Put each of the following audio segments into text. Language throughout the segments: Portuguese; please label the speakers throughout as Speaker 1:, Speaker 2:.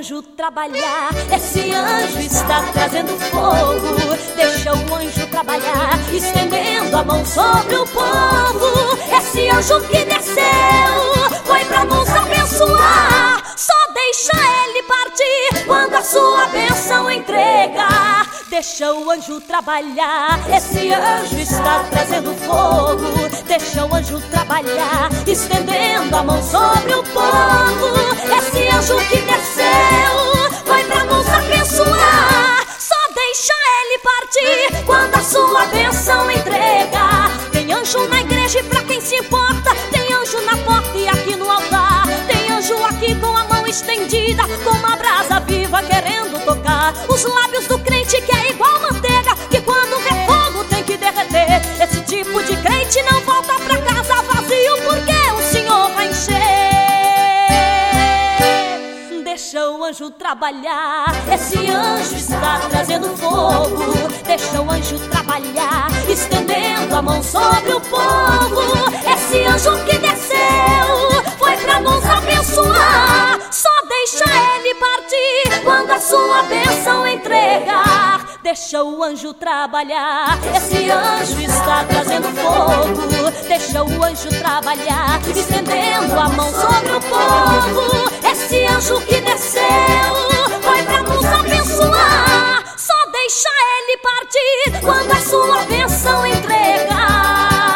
Speaker 1: anjo trabalhar. Esse anjo está trazendo fogo. Deixa o anjo trabalhar, estendendo a mão sobre o povo. Esse anjo que desceu foi pra nos abençoar. Só deixa ele partir quando a sua bênção entregar. Deixa o anjo trabalhar. Esse anjo está trazendo fogo. Deixa o anjo trabalhar, estendendo a mão sobre o povo. Esse anjo que desceu foi pra nos abençoar. Só deixa ele partir quando a sua bênção entregar. Tem anjo na igreja e pra quem se importa. Tem anjo na porta e aqui no altar. Tem anjo aqui com a mão estendida, com uma brasa viva querendo tocar os lábios do crente, que é igual manteiga, que quando vê fogo tem que derreter. Esse tipo de crente não volta pra casa vazio, porque o Senhor vai encher. Deixa o anjo trabalhar. Esse anjo está trazendo fogo. Deixa o anjo trabalhar, estendendo a mão sobre o povo. Esse anjo que desceu foi pra nos abençoar. Só deixa ele partir quando a sua bênção entregar. Deixa o anjo trabalhar. Esse anjo está trazendo fogo. Deixa o anjo trabalhar, estendendo a mão sobre o povo. Esse anjo que desceu foi pra nos abençoar. Só deixa ele partir quando a sua bênção entregar.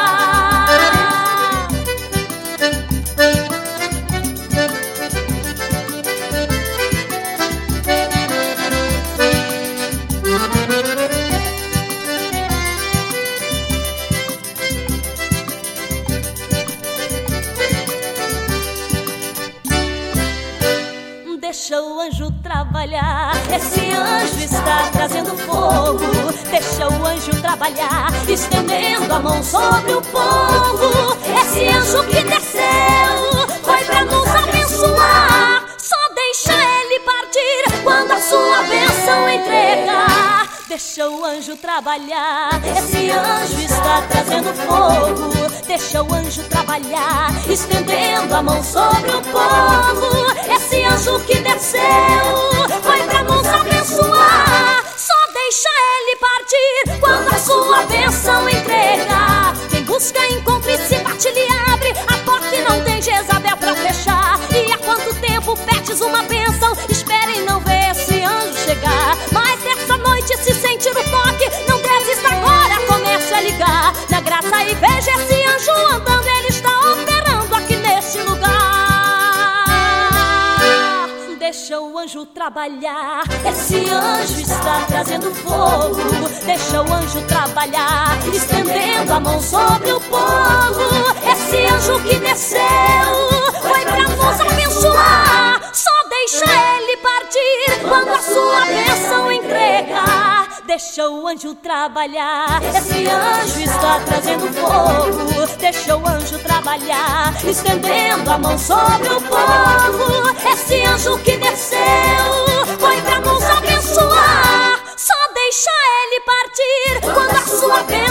Speaker 1: Deixa o anjo trabalhar. Esse anjo está trazendo fogo. Deixa o anjo trabalhar, estendendo a mão sobre o povo. Esse anjo que desceu foi pra nos abençoar. Só deixa ele partir quando a sua bênção entregar. Deixa o anjo trabalhar. Esse anjo está trazendo fogo. Deixa o anjo trabalhar, estendendo a mão sobre o povo. Esse anjo que desceu foi pra nos abençoar. Só deixa ele partir quando a sua bênção entregar. Quem busca encontra e se bate lhe abre a porta e não tem Jezabel pra fechar. E há quanto tempo pedes uma bênção? Espere e não vê esse anjo chegar. Mas nessa noite, se sentir o toque, não desista agora, comece a ligar na graça e veja esse anjo andando. Ele está operando aqui nesse lugar. Deixa o anjo trabalhar. Esse anjo está trazendo fogo. Deixa o anjo trabalhar, estendendo a mão sobre o povo. Esse anjo que desceu foi pra nos abençoar. Só deixa ele partir quando a sua bênção entregar. Deixa o anjo trabalhar. Esse anjo está trazendo fogo. Deixa o anjo trabalhar, estendendo a mão sobre o povo. Esse anjo que desceu foi pra nos abençoar. Só deixa ele partir quando a sua bênção